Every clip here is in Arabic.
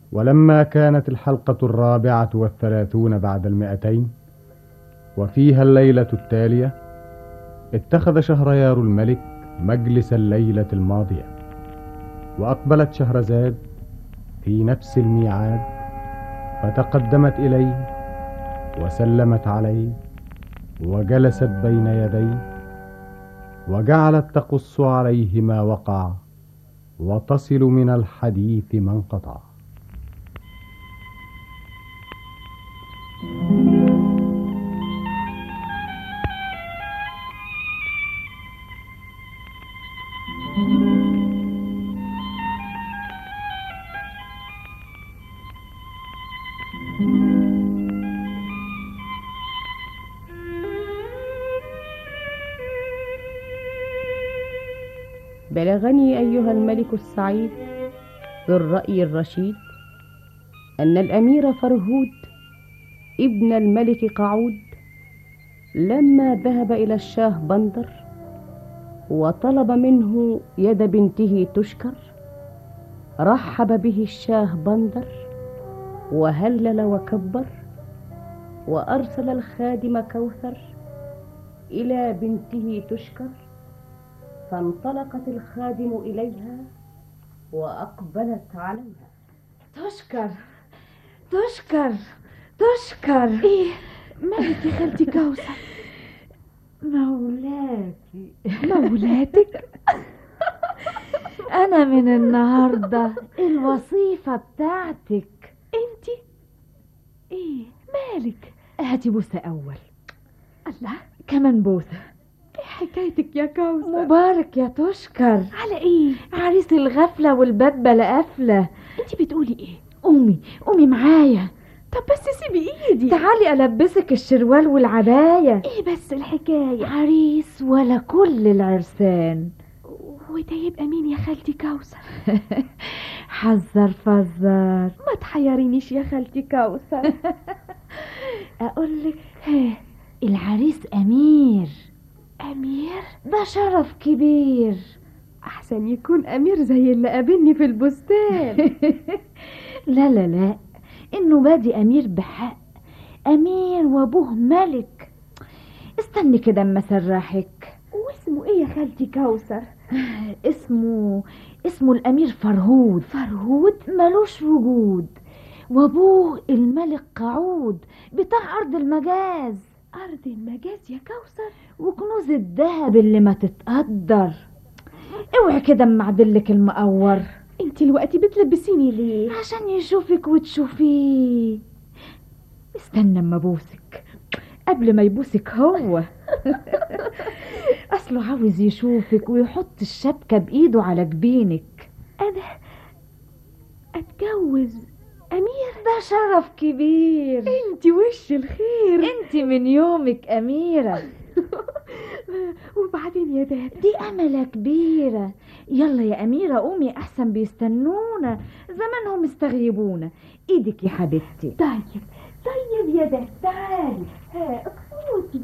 ولما كانت الحلقة 34 بعد 200 وفيها الليلة التالية، اتخذ شهريار الملك مجلس الليلة الماضية، وأقبلت شهرزاد في نفس الميعاد، فتقدمت إليه وسلمت عليه وجلست بين يديه، وجعلت تقص عليه ما وقع وتصل من الحديث ما انقطع. بلغني أيها الملك السعيد بالرأي الرشيد أن الأمير فرهود ابن الملك قعود لما ذهب إلى الشاه بندر وطلب منه يد بنته تشكر، رحب به الشاه بندر وهلل وكبر، وأرسل الخادم كوثر إلى بنته تشكر، فانطلقت الخادم إليها وأقبلت عليها. تشكر تشكر تشكر. ايه مالك يا خالتي كوثر؟ مولاتك انا من النهارده الوصيفه بتاعتك. انتي ايه مالك؟ هاتي بوسه اول. الله، كمان بوسه. ايه حكايتك يا كوثر؟ مبارك يا تشكر. على ايه؟ عريس الغفله والباب بلا قفله. انتي بتقولي ايه؟ قومي معايا. طب بس سيبي ايدي. تعالي ألبسك الشروال والعباية. ايه بس الحكاية؟ عريس ولا كل العرسان. وده يبقى مين يا خالتي كوثر؟ حذر فزر. ما تحيرينيش يا خالتي كوثر. أقولك العريس أمير. أمير؟ ده شرف كبير. أحسن يكون أمير زي اللي قابلني في البستان. لا لا لا، إنه بادي أمير بحق، أمير وأبوه ملك. استني كده اما اسرحك. واسمه ايه يا خالتي كوثر؟ اسمه الامير فرهود. فرهود ملوش وجود، وابوه الملك قعود بتاع ارض المجاز. ارض المجاز يا كوثر؟ وكنوز الذهب اللي ما تتقدر. اوعي كده اما اعدلك المقور. انتي الوقت بتلبسيني ليه؟ عشان يشوفك وتشوفيه. استنى اما ابوسك قبل ما يبوسك هو. اصله عاوز يشوفك ويحط الشبكة بايده على جبينك. انا اتجوز امير؟ ده شرف كبير. انتي وش الخير. انتي من يومك اميرة. وبعدين يا داد؟ دي املة كبيرة. يلا يا اميرة قومي احسن بيستنونا، زمانهم استغيبونا. ايدك يا حبيبتي. طيب يا داد تعالي. اقصوتي.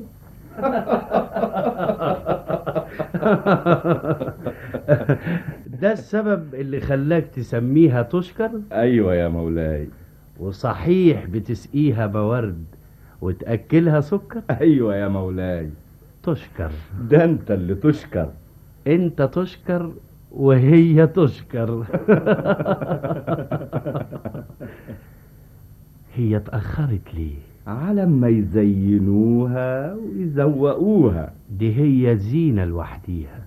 ده السبب اللي خلاك تسميها تشكر؟ ايوه يا مولاي. وصحيح بتسقيها بورد وتأكلها سكر؟ ايوه يا مولاي. تشكر. ده انت اللي تشكر. انت تشكر وهي تشكر. هي اتأخرت ليه؟ على ما يزينوها ويزوقوها. دي هي زينة لوحديها.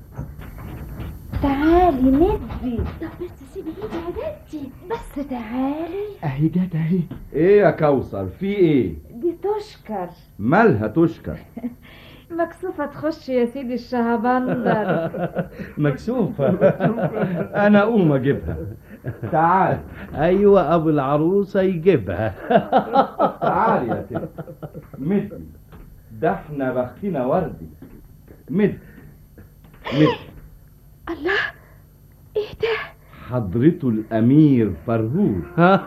تعالي ندي. طب بس سيبي ايدي يا دادتي. بس تعالي. اهي جت اهي. ايه يا كوثر في ايه؟ دي تشكر. مالها تشكر؟ مكسوفة تخش يا سيدي الشهبندر. مكسوفة. انا اقوم اجيبها. تعال. ايوه ابو العروسة يجيبها. تعال يا ست. مدي. ده احنا بختنا وردي. مدي. الله، ايه ده؟ حضرته الامير فرهود.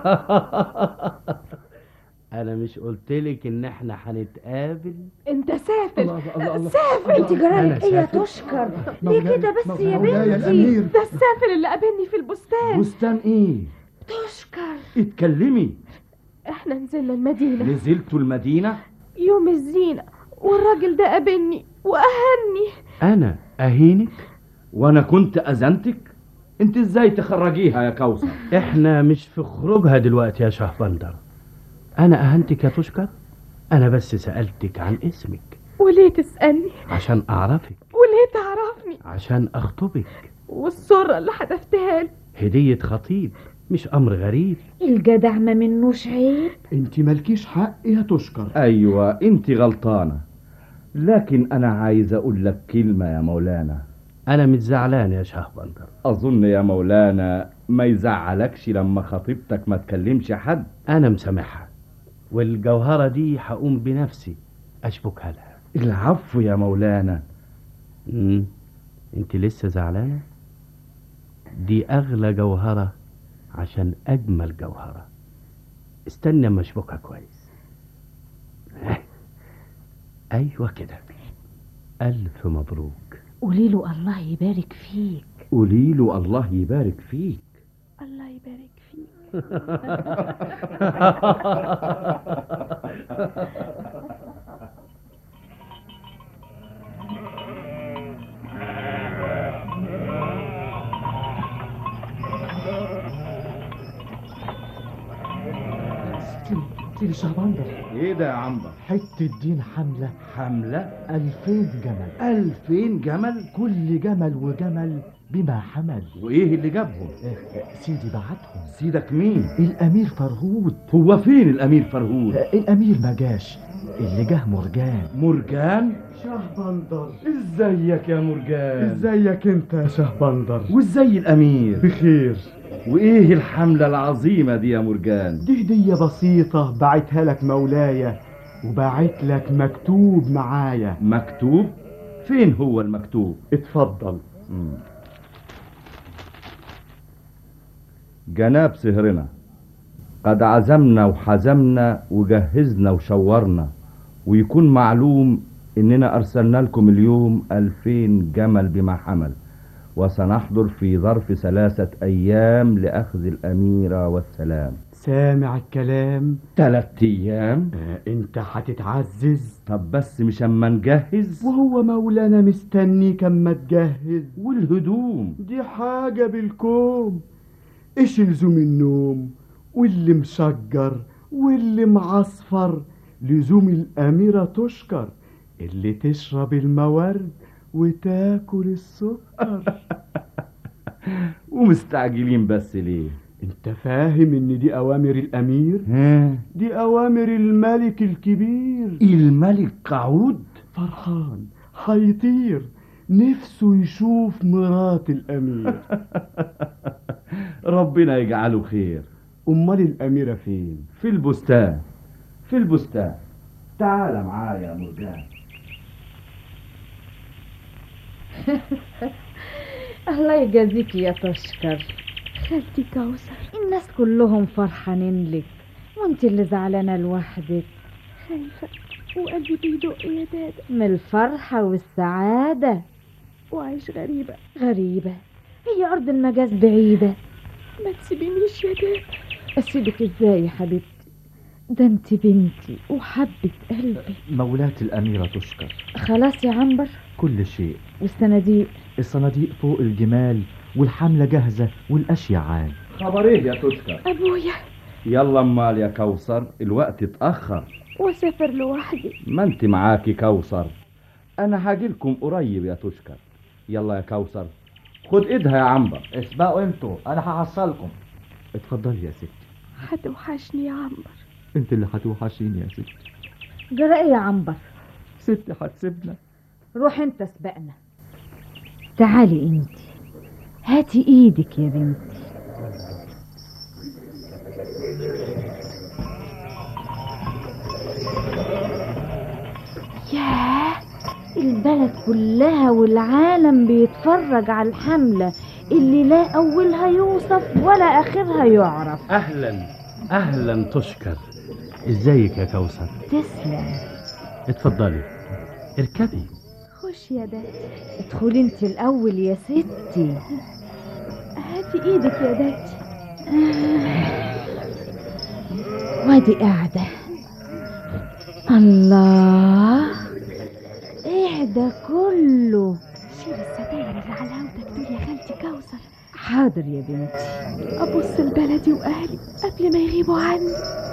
انا مش قلتلك ان احنا هنتقابل؟ انت سافل. الله. سافل. انت جرالك ايه يا تشكر؟ ليه كده بس يا بنتي؟ ده السافل اللي قابلني في البستان. بستان ايه؟ تشكر. اتكلمي. احنا نزلنا المدينة نزلتوا المدينة؟ يوم الزينة، والراجل ده قابلني وأهني. أنا أهينك؟ وأنا كنت أذنتك؟ أنت إزاي تخرجيها يا كوثر؟ احنا مش في خروجها دلوقتي يا شهبندر. انا اهنتك يا تشكر؟ انا بس سألتك عن اسمك. وليه تسألني؟ عشان اعرفك. وليه تعرفني؟ عشان اخطبك. والسرة اللي حدفتها لي هدية خطيب، مش امر غريب. الجدع ما منوش عيب. انت مالكيش حق يا تشكر. أيوة أنت غلطانة، لكن أنا عايز أقول لك كلمة يا مولانا. انا مش زعلان يا شهبندر. أظن يا مولانا ما يزعلكش لما خطيبتك ما تكلمش حد. انا مسامحها، والجوهرة دي هقوم بنفسي اشبكها لها. العفو يا مولانا. انت لسه زعلانة؟ دي اغلى جوهرة عشان اجمل جوهرة. استنى اما اشبكها كويس. ايوه كده. الف مبروك. قوليله الله يبارك فيك. قولي له الله يبارك فيك. الله يبارك فيك. سيدي شهبندر، ايه ده يا عنبر؟ حتة دين حملة. حملة 2000 جمل. 2000 جمل؟ كل جمل وجمل بما حمل. وايه اللي جابهم؟ سيدي بعتهم. سيدك مين؟ الأمير فرهود. هو فين الأمير فرهود؟ الأمير ما جاش، اللي جه مرجان. مرجان؟ شهبندر، ازيك يا مرجان؟ ازيك انت يا شهبندر؟ وازاي الأمير؟ بخير. وايه الحملة العظيمة دي يا مرجان؟ دي هدية بسيطة بعتها لك مولاي، وبعت لك مكتوب معايا. مكتوب؟ فين هو المكتوب؟ اتفضل. جناب سهرنا، قد عزمنا وحزمنا وجهزنا وشورنا، ويكون معلوم اننا ارسلنا لكم اليوم 2000 جمل بما حمل، وسنحضر في ظرف 3 أيام لأخذ الأميرة والسلام. سامع الكلام؟ 3 أيام؟ انت هتتعزز. طب بس مش اما نجهز؟ وهو مولانا مستنيك اما تجهز. والهدوم دي حاجة بالكوم. ايش لزوم النوم واللي مشجر واللي معصفر؟ لزوم الأميرة تشكر اللي تشرب المورد وتاكل السكر. ومستعجلين بس ليه؟ انت فاهم ان دي اوامر الامير؟ دي اوامر الملك الكبير. الملك قعود فرحان هيطير، نفسه يشوف مرات الامير. ربنا يجعله خير. امال الاميرة فين؟ في البستان. في البستان. تعال معايا يا مرجان. الله يجازيك يا تشكر. خالتي كوثر، الناس كلهم فرحانين لك، وانت اللي زعلانه لوحدك. خايفة وقلبي بيدق يا دادا من الفرحه والسعاده. وعايش غريبة. غريبه؟ هي ارض المجاز بعيده. ما تسيبينيش يا دادا. اسيبك ازاي يا حبيبتي؟ ده انت بنتي وحبة قلبي. مولاة الأميرة تشكر. خلاص يا عنبر؟ كل شيء. والصناديق؟ الصناديق فوق الجمال، والحملة جاهزة والأشياء عال. خبر ايه يا تشكر؟ أبويا. يلا امال يا كوثر، الوقت اتأخر. وسافر لوحدي. ما انت معاكي كوثر. انا هاجيلكم قريب يا تشكر. يلا يا كوثر، خد ايدها يا عنبر. اسبقوا انتوا، انا هحصلكم. اتفضل يا ستي. هتوحشني يا عنبر. انت اللي هتوحشيني يا ستي. جرى ايه يا عنبر؟ ستي هتسيبنا. روح انت سبقنا. تعالي انت، هاتي ايدك يا بنتي. ياه، البلد كلها والعالم بيتفرج على الحملة اللي لا أولها يوصف ولا آخرها يعرف. اهلا اهلا تشكر. ازيك يا كوثر؟ تسلم. اتفضلي اركبي. خش يا دادي. ادخلي انت الأول يا ستي. هاتي ايدك يا دادي. وادي قاعدة. الله، ايه ده كله؟ شيل الستاير اللي على هودك دول يا خالتي كوثر. حاضر يا بنتي. ابص لبلدي واهلي قبل ما يغيبوا عني.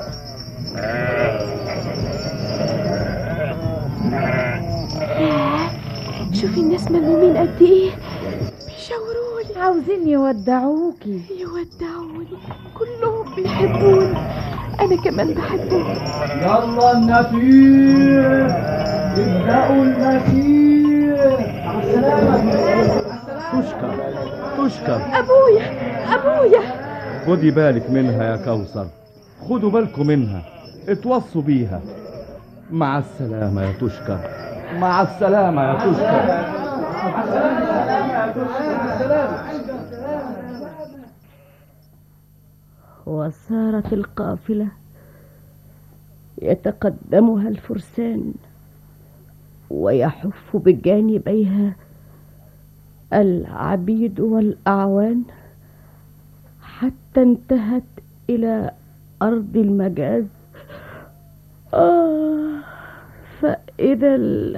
شوفي الناس ملمومين قد ايه، بيشاوروني، عاوزين يودعوكي. يودعوني، كلهم بيحبوني، انا كمان بحبهم. يلا النفير، ابدأوا المسير. مع السلامة. تشكر. ابويا خدي بالك منها يا كوثر، خدوا بالكم منها، اتوصوا بيها. مع السلامة يا تشكر، مع السلامة يا تشكر. وسارت القافلة يتقدمها الفرسان ويحف بجانبيها العبيد والأعوان، حتى انتهت إلى أرض المجاز. فإذا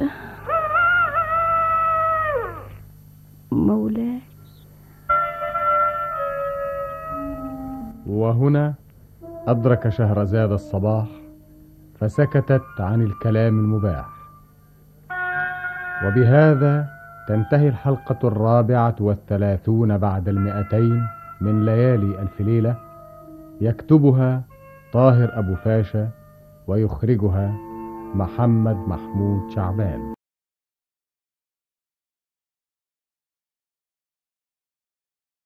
مولاي. وهنا أدرك شهرزاد الصباح، فسكتت عن الكلام المباح. وبهذا تنتهي الحلقة 34 بعد 200 من ليالي ألف ليلة، يكتبها طاهر أبو فاشا ويخرجها محمد محمود شعبان.